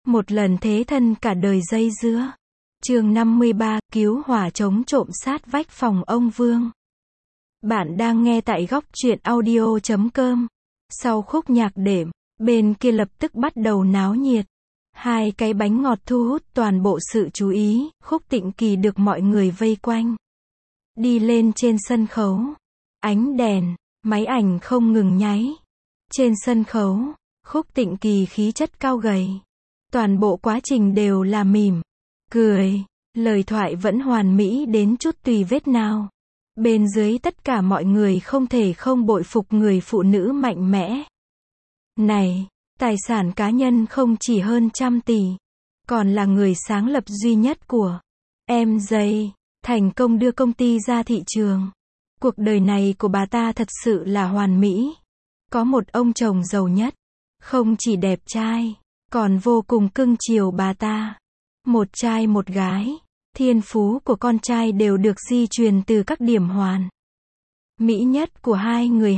Một lần thế thân cả đời dây dưa. Chương 53, cứu hỏa chống trộm sát vách phòng ông Vương. Bạn đang nghe tại góc truyện audio.com. Sau khúc nhạc đệm, bên kia lập tức bắt đầu náo nhiệt. Hai cái bánh ngọt thu hút toàn bộ sự chú ý, Khúc Tịnh Kỳ được mọi người vây quanh. Đi lên trên sân khấu. Ánh đèn, máy ảnh không ngừng nháy. Trên sân khấu, Khúc Tịnh Kỳ khí chất cao gầy. Toàn bộ quá trình đều là mỉm, cười, lời thoại vẫn hoàn mỹ đến chút tùy vết nào. Bên dưới tất cả mọi người không thể không bội phục người phụ nữ mạnh mẽ này. Tài sản cá nhân không chỉ hơn 100 tỷ, còn là người sáng lập duy nhất của MJ, thành công đưa công ty ra thị trường. Cuộc đời này của bà ta thật sự là hoàn mỹ. Có một ông chồng giàu nhất, không chỉ đẹp trai, còn vô cùng cưng chiều bà ta. Một trai một gái, thiên phú của con trai đều được di truyền từ các điểm hoàn mỹ nhất của hai người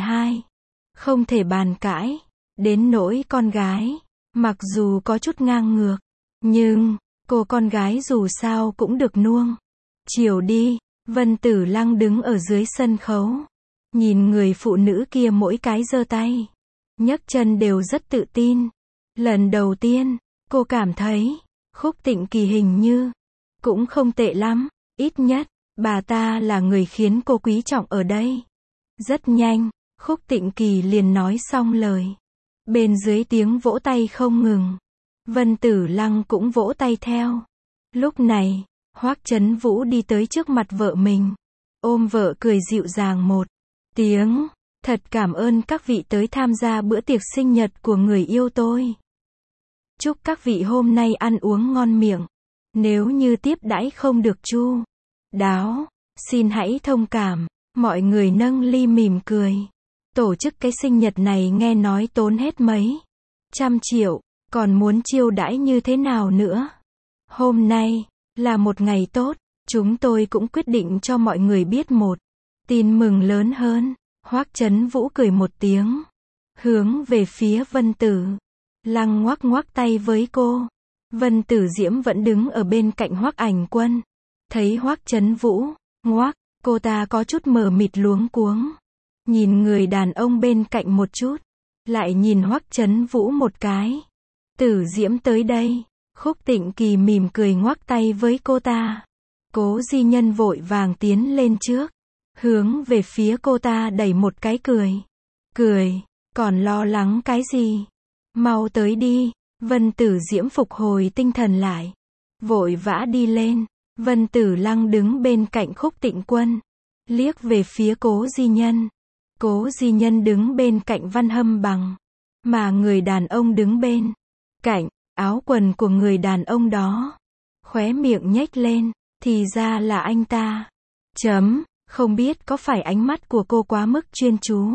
không thể bàn cãi. Đến nỗi con gái, mặc dù có chút ngang ngược, nhưng cô con gái dù sao cũng được nuông chiều đi. Vân Tử Lăng đứng ở dưới sân khấu, nhìn người phụ nữ kia mỗi cái giơ tay, nhấc chân đều rất tự tin. Lần đầu tiên, cô cảm thấy, Khúc Tịnh Kỳ hình như cũng không tệ lắm, ít nhất, bà ta là người khiến cô quý trọng ở đây. Rất nhanh, Khúc Tịnh Kỳ liền nói xong lời. Bên dưới tiếng vỗ tay không ngừng. Vân Tử Lăng cũng vỗ tay theo. Lúc này, Hoắc Chấn Vũ đi tới trước mặt vợ mình, ôm vợ cười dịu dàng một tiếng. Thật cảm ơn các vị tới tham gia bữa tiệc sinh nhật của người yêu tôi. Chúc các vị hôm nay ăn uống ngon miệng. Nếu như tiếp đãi không được chu đáo, xin hãy thông cảm. Mọi người nâng ly mỉm cười. Tổ chức cái sinh nhật này nghe nói tốn hết mấy trăm triệu, còn muốn chiêu đãi như thế nào nữa. Hôm nay là một ngày tốt, chúng tôi cũng quyết định cho mọi người biết một tin mừng lớn hơn. Hoắc Chấn Vũ cười một tiếng, hướng về phía Vân Tử Lăng ngoắc ngoắc tay với cô. Vân Tử Diễm vẫn đứng ở bên cạnh Hoắc Ảnh Quân. Thấy Hoắc Chấn Vũ ngoắc, cô ta có chút mờ mịt luống cuống. Nhìn người đàn ông bên cạnh một chút, lại nhìn Hoắc Chấn Vũ một cái. Tử Diễm tới đây. Khúc Tịnh Kỳ mỉm cười ngoắc tay với cô ta. Cố Di Nhân vội vàng tiến lên trước, hướng về phía cô ta đẩy một cái cười. Cười, còn lo lắng cái gì? Mau tới đi. Vân Tử Diễm phục hồi tinh thần lại, vội vã đi lên. Vân Tử Lăng đứng bên cạnh Khúc Tịnh Quân, liếc về phía Cố Di Nhân. Cố Di Nhân đứng bên cạnh Văn Hâm Bằng, mà người đàn ông đứng bên cạnh áo quần của người đàn ông đó, khóe miệng nhếch lên, thì ra là anh ta. Không biết có phải ánh mắt của cô quá mức chuyên chú,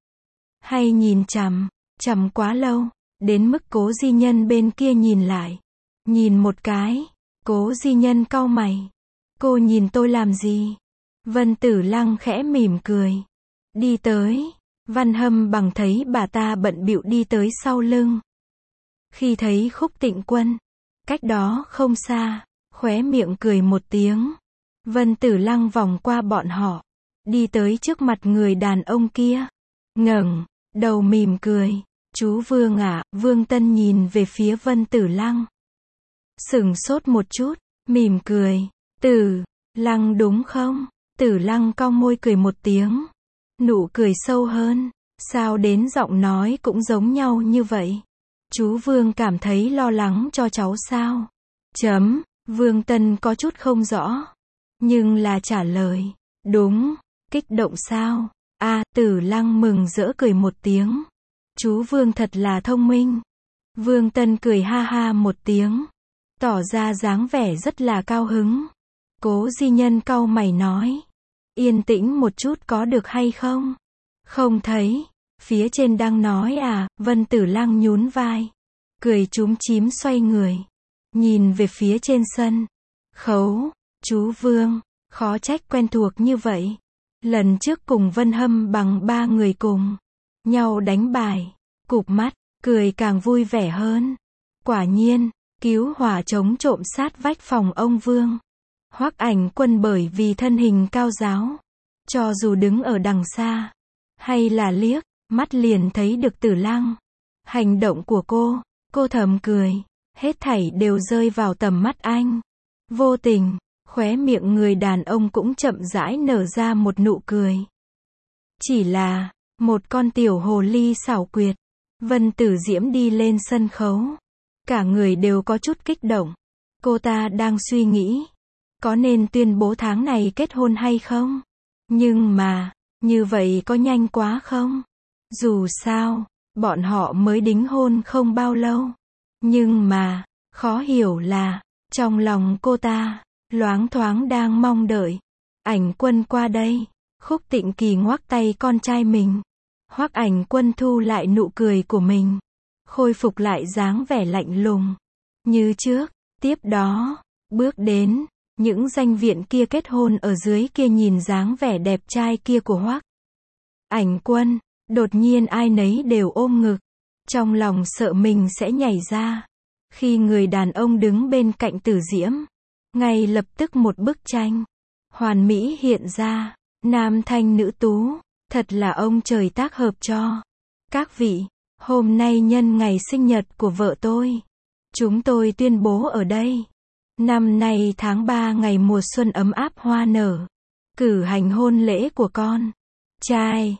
hay nhìn chằm chằm quá lâu, đến mức Cố Di Nhân bên kia nhìn lại, nhìn một cái. Cố Di Nhân cau mày. Cô nhìn tôi làm gì? Vân Tử Lăng khẽ mỉm cười, đi tới. Văn Hâm Bằng thấy bà ta bận bịu đi tới sau lưng. Khi thấy Khúc Tịnh Quân cách đó không xa, khóe miệng cười một tiếng. Vân Tử Lăng vòng qua bọn họ, đi tới trước mặt người đàn ông kia, ngẩng đầu mỉm cười. Chú Vương ạ. Vương Tân nhìn về phía Vân Tử Lăng, sửng sốt một chút, mỉm cười. Tử Lăng đúng không? Tử Lăng cong môi cười một tiếng, nụ cười sâu hơn. Sao đến giọng nói cũng giống nhau như vậy? Chú Vương cảm thấy lo lắng cho cháu sao? Vương Tân có chút không rõ, nhưng là trả lời. Đúng. Kích động sao? Tử Lăng mừng rỡ cười một tiếng. Chú Vương thật là thông minh. Vương Tân cười ha ha một tiếng, tỏ ra dáng vẻ rất là cao hứng. Cố Di Nhân cau mày nói, yên tĩnh một chút có được hay không? Không thấy, phía trên đang nói à? Vân Tử Lăng nhún vai, cười chúm chím xoay người, nhìn về phía trên sân khấu. Chú Vương, khó trách quen thuộc như vậy. Lần trước cùng Vân Hâm Bằng 3 người cùng nhau đánh bài, cụp mắt, cười càng vui vẻ hơn. Quả nhiên, Cứu hỏa chống trộm sát vách phòng ông Vương. Hoắc Ảnh Quân bởi vì thân hình cao ráo, cho dù đứng ở đằng xa, hay là liếc mắt liền thấy được Tử Lăng. Hành động của cô thầm cười, hết thảy đều rơi vào tầm mắt anh. Vô tình, khóe miệng người đàn ông cũng chậm rãi nở ra một nụ cười. Chỉ là, một con tiểu hồ ly xảo quyệt. Vân Tử Diễm đi lên sân khấu. Cả người đều có chút kích động. Cô ta đang suy nghĩ, có nên tuyên bố tháng này kết hôn hay không? Nhưng mà, như vậy có nhanh quá không? Dù sao, bọn họ mới đính hôn không bao lâu. Nhưng mà, khó hiểu là, trong lòng cô ta, loáng thoáng đang mong đợi. Ảnh Quân qua đây. Khúc Tịnh Kỳ ngoắc tay con trai mình. Hoắc Ảnh Quân thu lại nụ cười của mình, khôi phục lại dáng vẻ lạnh lùng như trước. Tiếp đó, bước đến, những danh viện kia kết hôn ở dưới kia nhìn dáng vẻ đẹp trai kia của Hoắc Ảnh Quân, đột nhiên ai nấy đều ôm ngực, trong lòng sợ mình sẽ nhảy ra. Khi người đàn ông đứng bên cạnh Tử Diễm, ngay lập tức một bức tranh hoàn mỹ hiện ra, nam thanh nữ tú, thật là ông trời tác hợp cho. Các vị, hôm nay nhân ngày sinh nhật của vợ tôi, chúng tôi tuyên bố ở đây. Năm nay tháng 3 ngày mùa xuân ấm áp hoa nở, cử hành hôn lễ của con trai.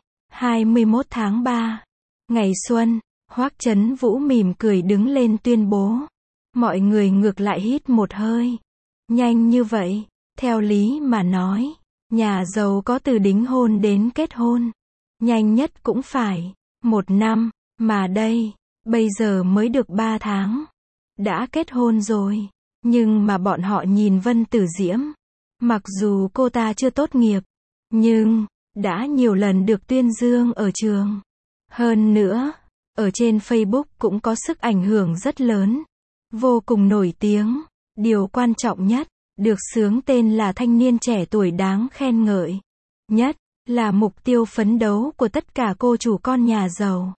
21 tháng 3, ngày xuân. Hoắc Chấn Vũ mỉm cười đứng lên tuyên bố. Mọi người ngược lại hít một hơi. Nhanh như vậy, theo lý mà nói, nhà giàu có từ đính hôn đến kết hôn, nhanh nhất cũng phải 1 năm, mà đây, bây giờ mới được 3 tháng, đã kết hôn rồi. Nhưng mà bọn họ nhìn Vân Tử Diễm, mặc dù cô ta chưa tốt nghiệp, nhưng đã nhiều lần được tuyên dương ở trường. Hơn nữa, ở trên Facebook cũng có sức ảnh hưởng rất lớn, vô cùng nổi tiếng. Điều quan trọng nhất, được xướng tên là thanh niên trẻ tuổi đáng khen ngợi nhất, là mục tiêu phấn đấu của tất cả cô chủ con nhà giàu.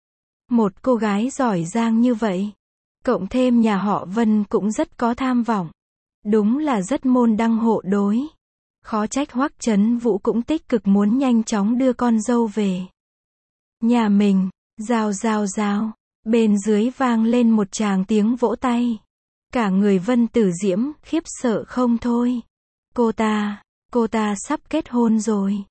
Một cô gái giỏi giang như vậy, cộng thêm nhà họ Vân cũng rất có tham vọng, đúng là rất môn đăng hộ đối. Khó trách Hoắc Chấn Vũ cũng tích cực muốn nhanh chóng đưa con dâu về nhà mình. Rào rào rào, bên dưới vang lên một tràng tiếng vỗ tay. Cả người Vân Tử Diễm khiếp sợ không thôi. Cô ta sắp kết hôn rồi.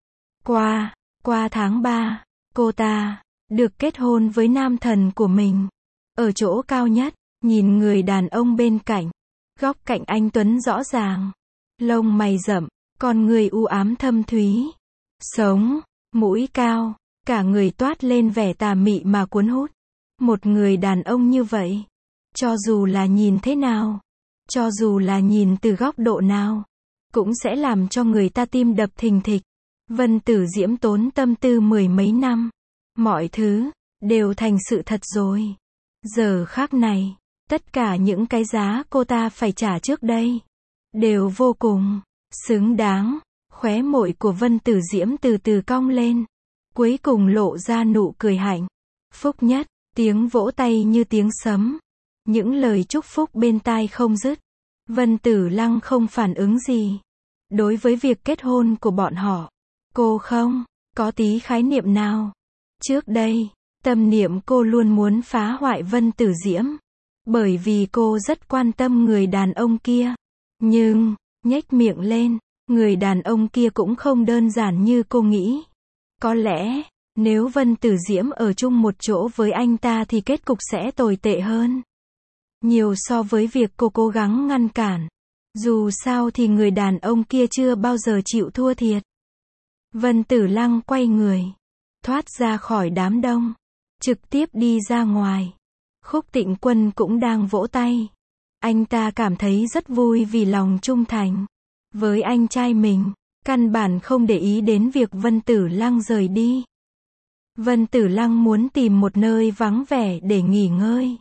Qua tháng 3, cô ta được kết hôn với nam thần của mình. Ở chỗ cao nhất, nhìn người đàn ông bên cạnh. Góc cạnh anh tuấn rõ ràng, lông mày rậm, con người u ám thâm thúy, sống, mũi cao, cả người toát lên vẻ tà mị mà cuốn hút. Một người đàn ông như vậy, cho dù là nhìn thế nào, cho dù là nhìn từ góc độ nào, cũng sẽ làm cho người ta tim đập thình thịch. Vân Tử Diễm tốn tâm tư 10 mấy năm, mọi thứ đều thành sự thật rồi. Giờ khắc này, tất cả những cái giá cô ta phải trả trước đây đều vô cùng xứng đáng. Khóe môi của Vân Tử Diễm từ từ cong lên, cuối cùng lộ ra nụ cười hạnh phúc nhất. Tiếng vỗ tay như tiếng sấm, những lời chúc phúc bên tai không dứt. Vân Tử Lăng không phản ứng gì đối với việc kết hôn của bọn họ. Cô không có tí khái niệm nào. Trước đây, tâm niệm cô luôn muốn phá hoại Vân Tử Diễm, bởi vì cô rất quan tâm người đàn ông kia. Nhưng, nhếch miệng lên, người đàn ông kia cũng không đơn giản như cô nghĩ. Có lẽ, nếu Vân Tử Diễm ở chung một chỗ với anh ta thì kết cục sẽ tồi tệ hơn nhiều so với việc cô cố gắng ngăn cản. Dù sao thì người đàn ông kia chưa bao giờ chịu thua thiệt. Vân Tử Lăng quay người, thoát ra khỏi đám đông, trực tiếp đi ra ngoài. Khúc Tịnh Quân cũng đang vỗ tay. Anh ta cảm thấy rất vui vì lòng trung thành với anh trai mình, căn bản không để ý đến việc Vân Tử Lăng rời đi. Vân Tử Lăng muốn tìm một nơi vắng vẻ để nghỉ ngơi.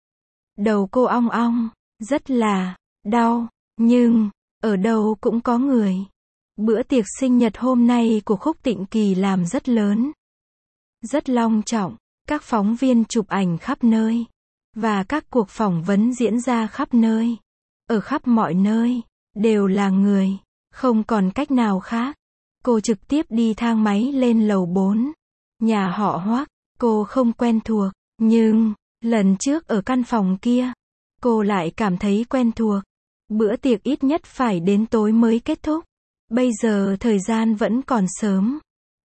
Đầu cô ong ong, rất là đau, nhưng ở đâu cũng có người. Bữa tiệc sinh nhật hôm nay của Khúc Tịnh Kỳ làm rất lớn, rất long trọng, các phóng viên chụp ảnh khắp nơi. Và các cuộc phỏng vấn diễn ra khắp nơi. Ở khắp mọi nơi, đều là người. Không còn cách nào khác. Cô trực tiếp đi thang máy lên lầu 4. Nhà họ Hoắc, cô không quen thuộc. Nhưng, lần trước ở căn phòng kia, cô lại cảm thấy quen thuộc. Bữa tiệc ít nhất phải đến tối mới kết thúc. Bây giờ thời gian vẫn còn sớm.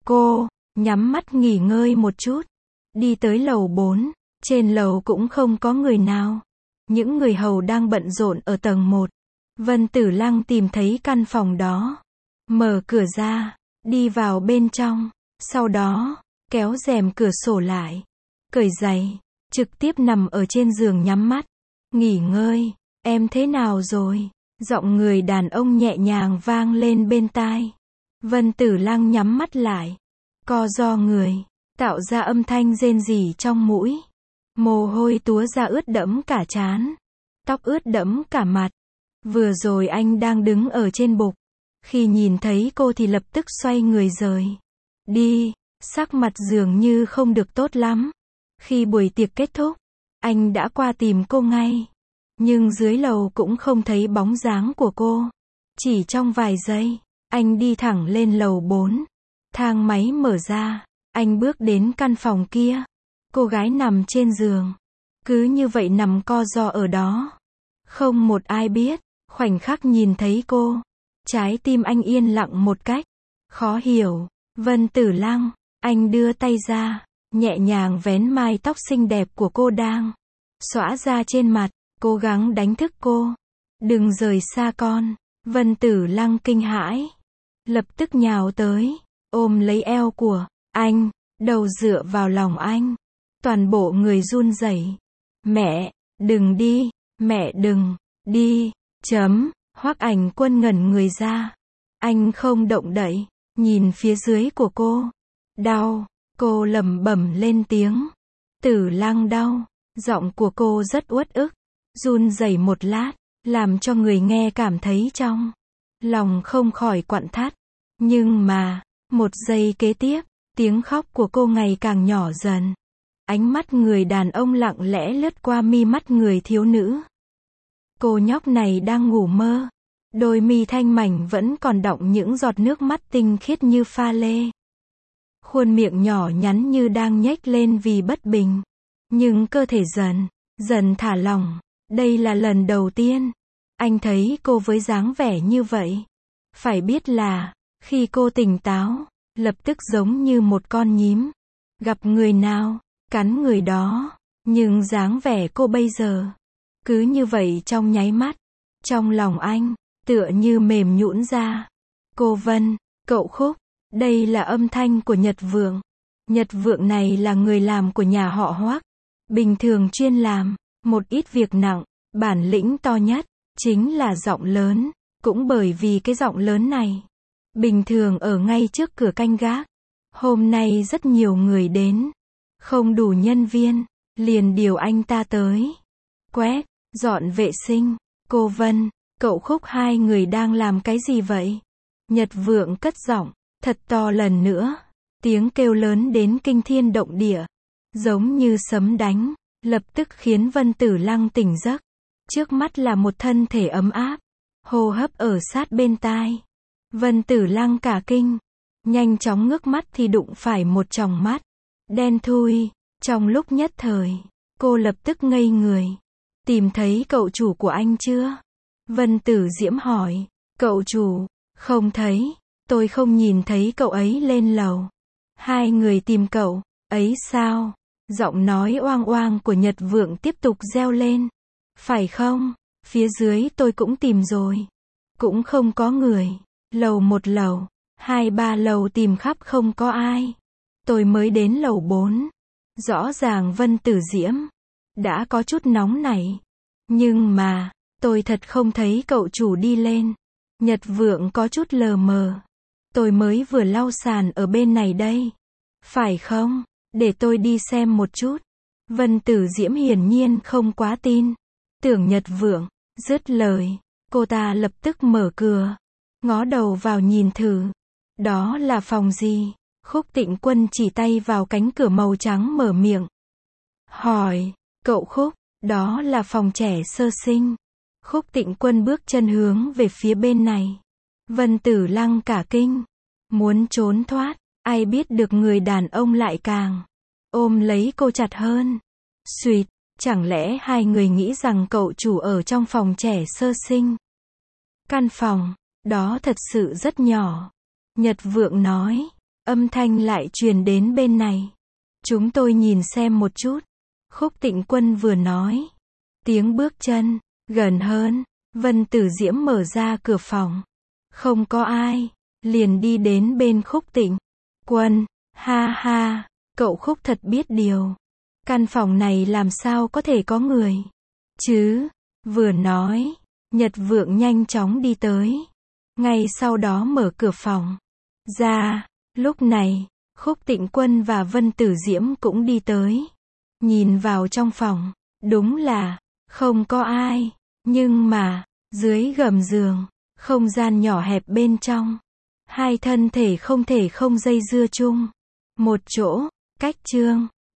Cô nhắm mắt nghỉ ngơi một chút. Đi tới lầu 4. Trên lầu cũng không có người nào. Những người hầu đang bận rộn ở tầng 1. Vân Tử Lăng tìm thấy căn phòng đó. Mở cửa ra, đi vào bên trong. Sau đó, kéo rèm cửa sổ lại. Cởi giày, trực tiếp nằm ở trên giường nhắm mắt. Nghỉ ngơi, em thế nào rồi? Giọng người đàn ông nhẹ nhàng vang lên bên tai. Vân Tử Lăng nhắm mắt lại. Co ro người, tạo ra âm thanh rên rỉ trong mũi. Mồ hôi túa ra ướt đẫm cả trán. Tóc ướt đẫm cả mặt. Vừa rồi anh đang đứng ở trên bục. Khi nhìn thấy cô thì lập tức xoay người rời đi. Sắc mặt dường như không được tốt lắm. Khi buổi tiệc kết thúc, anh đã qua tìm cô ngay. Nhưng dưới lầu cũng không thấy bóng dáng của cô. Chỉ trong vài giây, anh đi thẳng lên lầu 4. Thang máy mở ra, anh bước đến căn phòng kia. Cô gái nằm trên giường. Cứ như vậy nằm co ro ở đó. Không một ai biết. Khoảnh khắc nhìn thấy cô, trái tim anh yên lặng một cách khó hiểu. Vân Tử Lăng, anh đưa tay ra, nhẹ nhàng vén mái tóc xinh đẹp của cô đang xõa ra trên mặt, cố gắng đánh thức cô. Đừng rời xa con. Vân Tử Lăng kinh hãi, lập tức nhào tới, ôm lấy eo của anh, đầu dựa vào lòng anh. Toàn bộ người run rẩy. Mẹ, đừng đi, mẹ đừng đi. Hoắc Ảnh Quân ngẩn người ra. Anh không động đậy, nhìn phía dưới của cô. Đau, cô lẩm bẩm lên tiếng. Tử Lăng đau. Giọng của cô rất uất ức, run rẩy một lát, làm cho người nghe cảm thấy trong lòng không khỏi quặn thắt. Nhưng mà, một giây kế tiếp, tiếng khóc của cô ngày càng nhỏ dần. Ánh mắt người đàn ông lặng lẽ lướt qua mi mắt người thiếu nữ. Cô nhóc này đang ngủ mơ. Đôi mi thanh mảnh vẫn còn đọng những giọt nước mắt tinh khiết như pha lê. Khuôn miệng nhỏ nhắn như đang nhếch lên vì bất bình. Nhưng cơ thể dần thả lỏng. Đây là lần đầu tiên anh thấy cô với dáng vẻ như vậy. Phải biết là, khi cô tỉnh táo, lập tức giống như một con nhím. Gặp người nào, cắn người đó. Nhưng dáng vẻ cô bây giờ, cứ như vậy trong nháy mắt. Trong lòng anh, tựa như mềm nhũn ra. Cô Vân, cậu Khúc, đây là âm thanh của Nhật Vượng. Nhật Vượng này là người làm của nhà họ Hoắc. Bình thường chuyên làm một ít việc nặng, bản lĩnh to nhất chính là giọng lớn. Cũng bởi vì cái giọng lớn này, bình thường ở ngay trước cửa canh gác. Hôm nay rất nhiều người đến, không đủ nhân viên, liền điều anh ta tới quét, dọn vệ sinh. Cô Vân, cậu Khúc, hai người đang làm cái gì vậy? Nhật Vượng cất giọng thật to lần nữa. Tiếng kêu lớn đến kinh thiên động địa, giống như sấm đánh, lập tức khiến Vân Tử Lăng tỉnh giấc. Trước mắt là một thân thể ấm áp, hô hấp ở sát bên tai. Vân Tử Lăng cả kinh, nhanh chóng ngước mắt thì đụng phải một tròng mắt đen thui. Trong lúc nhất thời, cô lập tức ngây người. Tìm thấy cậu chủ của anh chưa? Vân Tử Diễm hỏi. Cậu chủ, không thấy, tôi không nhìn thấy cậu ấy lên lầu. Hai người tìm cậu ấy sao? Giọng nói oang oang của Nhật Vượng tiếp tục reo lên. Phải không? Phía dưới tôi cũng tìm rồi, cũng không có người. Lầu 1, lầu 2, 3 lầu tìm khắp không có ai. Tôi mới đến lầu 4. Rõ ràng Vân Tử Diễm đã có chút nóng nảy. Nhưng mà, tôi thật không thấy cậu chủ đi lên. Nhật Vượng có chút lờ mờ. Tôi mới vừa lau sàn ở bên này đây. Phải không? Để tôi đi xem một chút. Vân Tử Diễm hiển nhiên không quá tin tưởng Nhật Vượng. Dứt lời, cô ta lập tức mở cửa, ngó đầu vào nhìn thử. Đó là phòng gì? Khúc Tịnh Quân chỉ tay vào cánh cửa màu trắng mở miệng hỏi. Cậu Khúc, Đó là phòng trẻ sơ sinh. Khúc Tịnh Quân bước chân hướng về phía bên này. Vân Tử Lăng cả kinh. Muốn trốn thoát. Ai biết được người đàn ông lại càng ôm lấy cô chặt hơn. Xuyệt, chẳng lẽ hai người nghĩ rằng cậu chủ ở trong phòng trẻ sơ sinh? Căn phòng đó thật sự rất nhỏ. Nhật Vượng nói. Âm thanh lại truyền đến bên này. Chúng tôi nhìn xem một chút. Khúc Tịnh Quân vừa nói. Tiếng bước chân gần hơn. Vân Tử Diễm mở ra cửa phòng. Không có ai. Liền đi đến bên Khúc Tịnh Quân. Ha ha, cậu Khúc thật biết điều. Căn phòng này làm sao có thể có người chứ? Vừa nói, Nhật Vượng nhanh chóng đi tới. Ngay sau đó mở cửa phòng ra. Lúc này, Khúc Tịnh Quân và Vân Tử Diễm cũng đi tới. Nhìn vào trong phòng, đúng là không có ai. Nhưng mà, dưới gầm giường, không gian nhỏ hẹp bên trong. Hai thân thể không thể không dây dưa chung một chỗ. Cách chương